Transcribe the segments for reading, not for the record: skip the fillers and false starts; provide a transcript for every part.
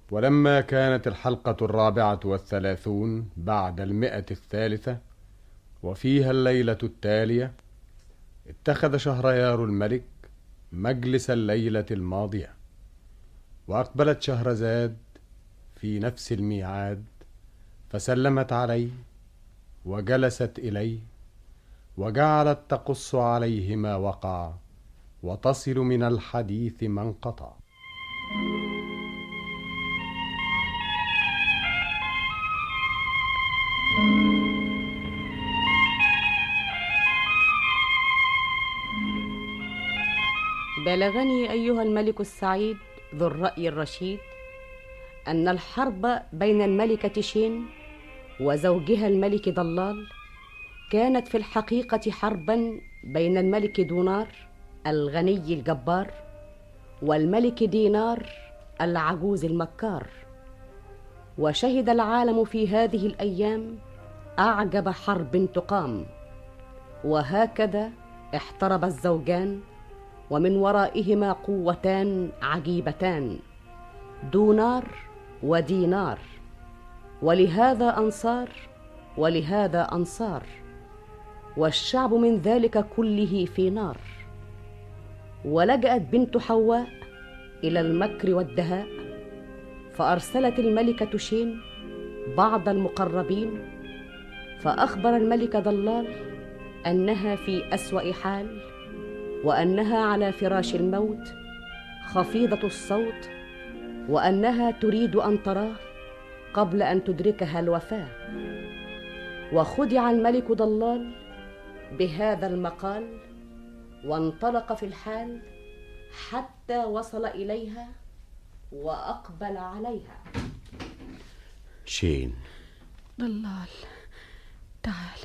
ولما كانت الحلقة 34 بعد 100 وفيها الليلة التالية، اتخذ شهريار الملك مجلس الليلة الماضية، وأقبلت شهرزاد في نفس الميعاد، فسلمت عليه وجلست إليه، وجعلت تقص عليه ما وقع وتصل من الحديث ما انقطع. بلغني أيها الملك السعيد ذو الرأي الرشيد أن الحرب بين الملكة شين وزوجها الملك ضلال كانت في الحقيقة حربا بين الملك دونار الغني الجبار والملك دينار العجوز المكار. وشهد العالم في هذه الأيام أعجب حرب تقام، وهكذا احترب الزوجان ومن ورائهما قوتان عجيبتان، دونار ودينار، ولهذا أنصار ولهذا أنصار، والشعب من ذلك كله في نار. ولجأت بنت حواء إلى المكر والدهاء، فأرسلت الملكة شين بعض المقربين، فأخبر الملك ضلال أنها في أسوأ حال، وأنها على فراش الموت خفيضة الصوت، وأنها تريد أن تراه قبل أن تدركها الوفاة. وخدع الملك ضلال بهذا المقال، وانطلق في الحال حتى وصل إليها وأقبل عليها. شين. ضلال، تعال.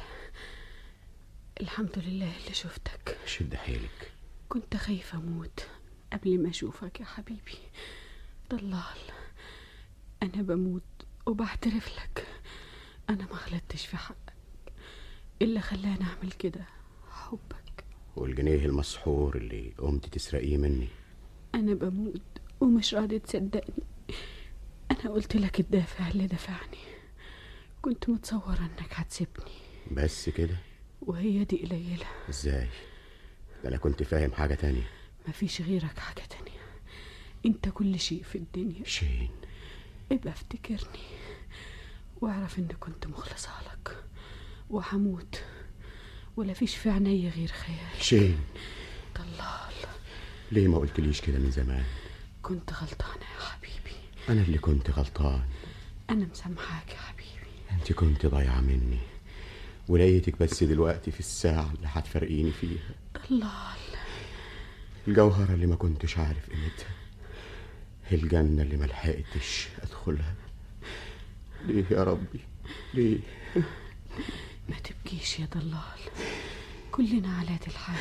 الحمد لله اللي شفتك. شد حيلك. كنت خايفة أموت قبل ما أشوفك يا حبيبي. ضلال، أنا بموت وبعترف لك أنا ما غلطتش في حقك، اللي خلاني أعمل كده حبك والجنيه المسحور اللي قمت تسرقيه مني. أنا بموت ومش راضي تصدقني. أنا قلت لك الدافع اللي دفعني، كنت متصورة أنك هتسيبني بس كده، وهي دي قليلة. ازاي؟ ده أنا كنت فاهم حاجة تانية. مفيش غيرك حاجة تانية، انت كل شيء في الدنيا. شين، ابقى افتكرني واعرف اني كنت مخلصة لك، وحموت ولا فيش في عيني غير خيال. شين. ضلال، ليه ما قلتليش كده من زمان؟ كنت غلطانة يا حبيبي. أنا اللي كنت غلطان. أنا مسامحاك يا حبيبي. أنت كنت ضايعة مني، ولقيتك بس دلوقتي في الساعة اللي هتفرقيني فيها. ضلال، الجوهرة اللي ما كنتش عارف قيمتها، الجنة اللي ما لحقتش أدخلها. ليه يا ربي ليه؟ ما تبكيش يا ضلال، كلنا على هذا الحال.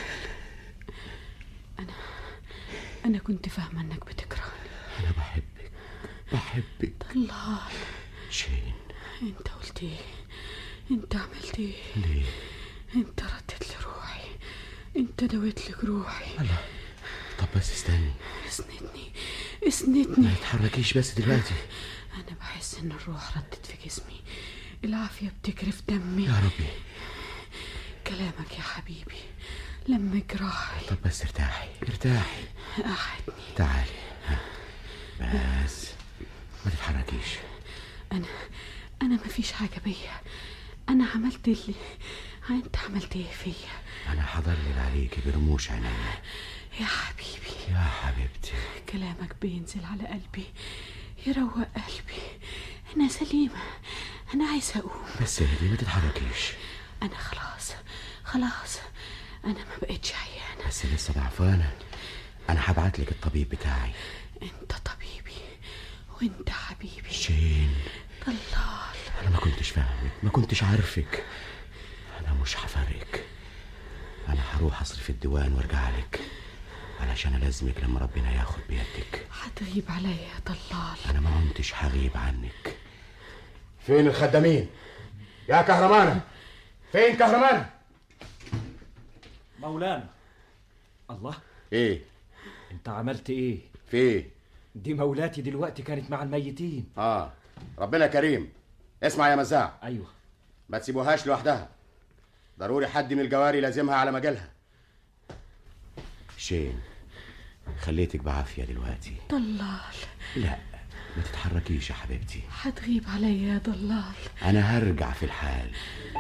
أنا كنت فاهمة أنك بتكرهني. أنا بحبك ضلال. شين، أنت قلت إيه؟ أنت عملت إيه؟ ليه؟ أنت ردت لي روحي، أنت دويت لك روحي. الله، طب بس استني. اسندني. ما تتحركيش بس دلوقتي. أنا بحس إن الروح ردت في جسمي، العافية بتجري دمي. يا ربي، كلامك يا حبيبي لما جراحي. طب بس ارتاحي. أحدني. تعالي بس، ما تتحركيش. أنا ما فيش حاجة بيا، أنا عملت اللي أنت عملت إيه فيا؟ أنا هضلل عليكي برموش عينيا يا حبيبي يا حبيبتي. كلامك بينزل على قلبي، يروق قلبي. أنا سليمة، أنا عايزة أقوم. بس اهدي، ما تتحركيش. أنا خلاص أنا ما بقتش عيانة. بس لسه ضعفانة. أنا هبعتلك الطبيب بتاعي. أنت طبيبي وأنت حبيبي. شين. ضلال، أنا ما كنتش فاهمك، ما كنتش عارفك. أنا مش هفرقك. أنا هروح أصرف الديوان وارجع لك، علشان ألازمك لما ربنا ياخد بيدك. هتغيب عليا يا ضلال. أنا ما كنتش هغيب عنك. فين الخدامين؟ يا كهرمانة، فين كهرمانة؟ مولانا. الله، ايه انت عملت ايه؟ في ايه؟ دي مولاتي دلوقتي كانت مع الميتين. ربنا كريم. اسمع يا مزاع. ايوه. ما تسيبوهاش لوحدها، ضروري حد من الجواري لازمها على مجالها. شين، خليتك بعافية دلوقتي. ضلال، لا ما تتحركيش يا حبيبتي. هتغيب عليا يا ضلال. أنا هرجع في الحال.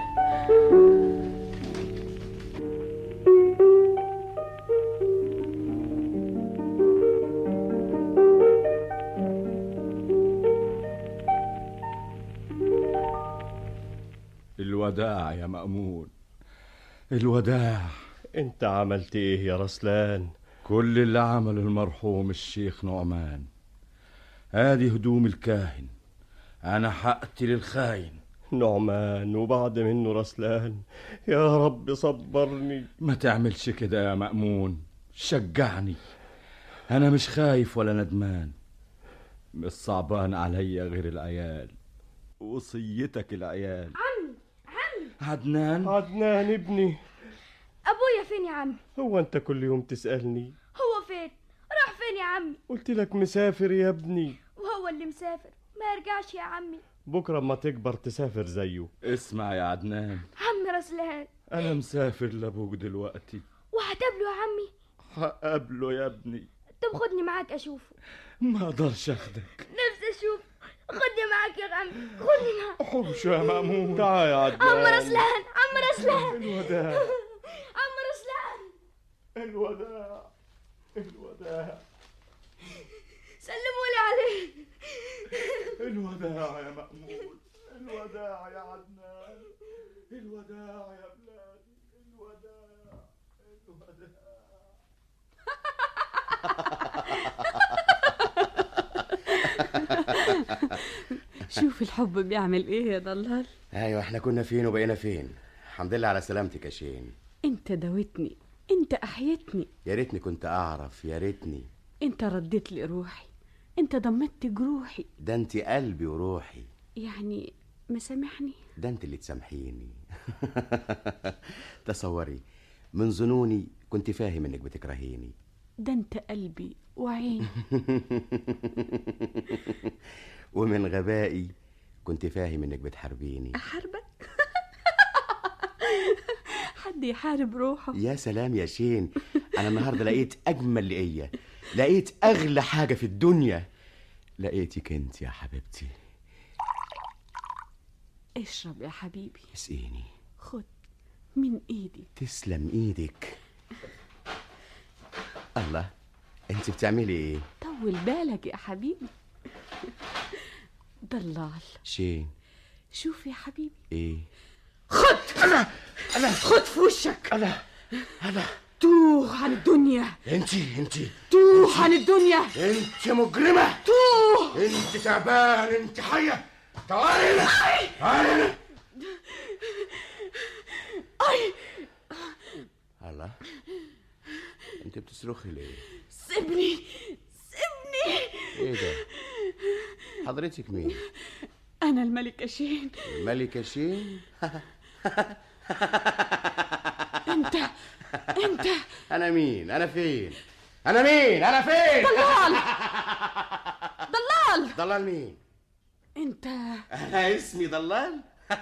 الوداع يا مأمون، الوداع. انت عملت ايه يا رسلان؟ كل اللي عمله المرحوم الشيخ نعمان. ادي هدوم الكاهن، انا هقتل الخاين. نعمان وبعد منه رسلان، يا رب صبرني. ما تعملش كده يا مأمون، شجعني. انا مش خايف ولا ندمان، مش صعبان عليا غير العيال، وصيتك العيال. عدنان ابني. ابويا فين يا عمي؟ هو انت كل يوم تسألني هو فين؟ راح فين يا عمي؟ قلت لك مسافر يا ابني. وهو اللي مسافر ما يرجعش يا عمي. بكرة اما تكبر تسافر زيه. اسمع يا عدنان، عم رسلان، انا مسافر لابوك دلوقتي. وهتقابله يا عمي؟ هقابله يا ابني. طب خدني معاك اشوفه. ما اقدرش اخدك. نفسي اشوف. خدني معاك يا عمي، خدني معاك. حوش يا مأمون. تعال يا عدنان. عم رسلان، عم رسلان. الوداع. عم رسلان. الوداع. الوداع. سلموا لي عليه. الوداع يا مأمون، الوداع يا عدنان، الوداع يا بلادي، الوداع، الوداع. شوف الحب بيعمل ايه يا ضلال. ايوه، احنا كنا فين وبقينا فين. الحمد لله على سلامتك يا شين. انت دوتني، انت احيتني. يا ريتني كنت اعرف، يا ريتني. انت رديت لي روحي، انت ضمدت جروحي. ده انت قلبي وروحي. يعني مسامحني؟ ده انت اللي تسامحيني. تصوري، من ظنوني كنت فاهم انك بتكرهيني. ده انت قلبي وعيني. ومن غبائي كنت فاهم انك بتحاربيني. احاربك؟ حد يحارب روحه؟ يا سلام يا شين، انا النهارده لقيت اجمل لقيه، لقيت اغلى حاجه في الدنيا. لقيتك انت يا حبيبتي. اشرب يا حبيبي. اسقيني. خد من ايدي. تسلم ايدك. الله، انت بتعملي ايه؟ طول بالك يا حبيبي. ضلال. شين. شوف يا حبيبي. ايه؟ خد. انا خد في وشك. انا توه عن الدنيا. انت توه عن الدنيا. انت مجرمه. توه. انت تعبان، انت حيه. تعالي هنا. اي. الله، انت بتصرخي ليه؟ سيبني. ايه ده؟ حضرتك مين؟ انا الملكة شين. الملكة شين؟ انت انا مين؟ انا فين؟ انا مين؟ انا فين؟ ضلال. ضلال مين؟ انت انا اسمي ضلال.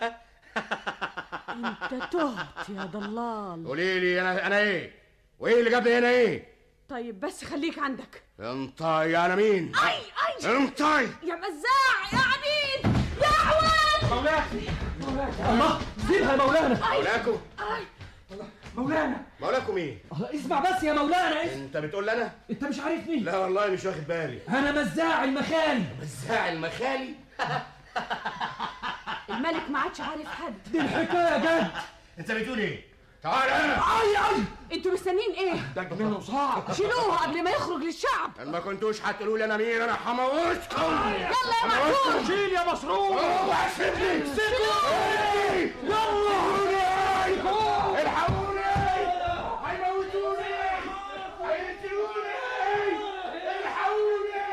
انت تهت يا ضلال. قولي لي انا ايه؟ وايه اللي جابني هنا ايه؟ طيب بس خليك عندك. انطاي. انا مين؟ اي انطاي يا مزاع يا عبيد يا عوان. مولاكي الله، سيبها يا مولانا. مولاكم؟ مولانا مين؟ اسمع بس يا مولانا. انت بتقول لي انا؟ انت مش عارفني؟ لا والله مش واخد بالي. انا مزاع المخالي. مزاع المخالي؟ الملك ما عادش عارف حد. دي الحكايه جد. انت بتقول ايه؟ تعال هنا. اي انتوا مستنيين ايه؟ ده منه صعب. شيلوه قبل ما يخرج للشعب. ان ما كنتوش هتقولوا لي انا مين، انا هموتكم. يلا يا مسرور. شيل يا مسرور. سيبني. يلا الحقوني. هيموتوني. هيقتلوني. الحقوني.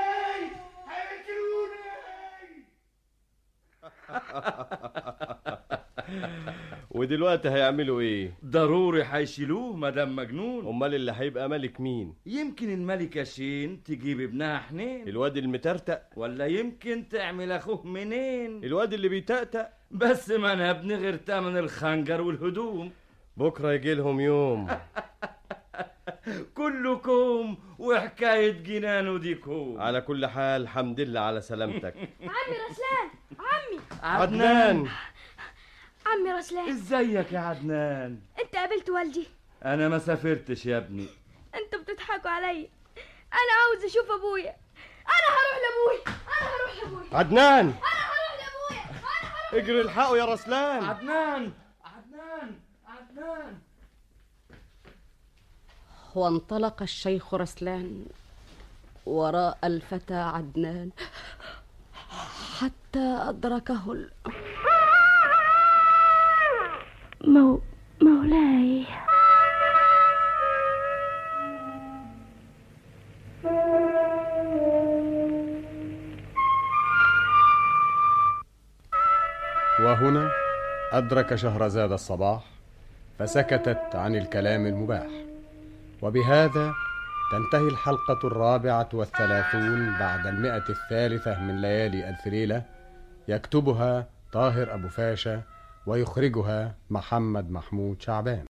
هيقتلوني. ودلوقتي هيعملوا ايه؟ ضروري هيشيلوه مدام مجنون. امال اللي هيبقى ملك مين؟ يمكن الملكة شين تجيب ابنها حنين، الواد المترتق ولا يمكن تعمل اخوه منين. الواد اللي بيتأتأ. بس ما انا ابني غير تمن الخنجر والهدوم. بكره يجي لهم يوم. كلكم وحكاية جنان وديكم. على كل حال حمد لله على سلامتك. عمي رسلان، عمي عدنان، عمي رسلان، ازيك يا عدنان؟ انت قابلت والدي؟ انا ما سافرتش يا ابني. انتوا بتضحكوا عليا. انا عاوز اشوف ابويا. انا هروح لابويا، انا هروح لابويا، عدنان انا هروح لابويا، انا هروح. اجري الحقه يا رسلان. عدنان عدنان عدنان. وانطلق الشيخ رسلان وراء الفتى عدنان حتى أدركه مولاي. وهنا أدرك شهرزاد الصباح فسكتت عن الكلام المباح. وبهذا تنتهي الحلقة 34 بعد 103 من ليالي ألف ليلة. يكتبها طاهر أبو فاشا ويخرجها محمد محمود شعبان.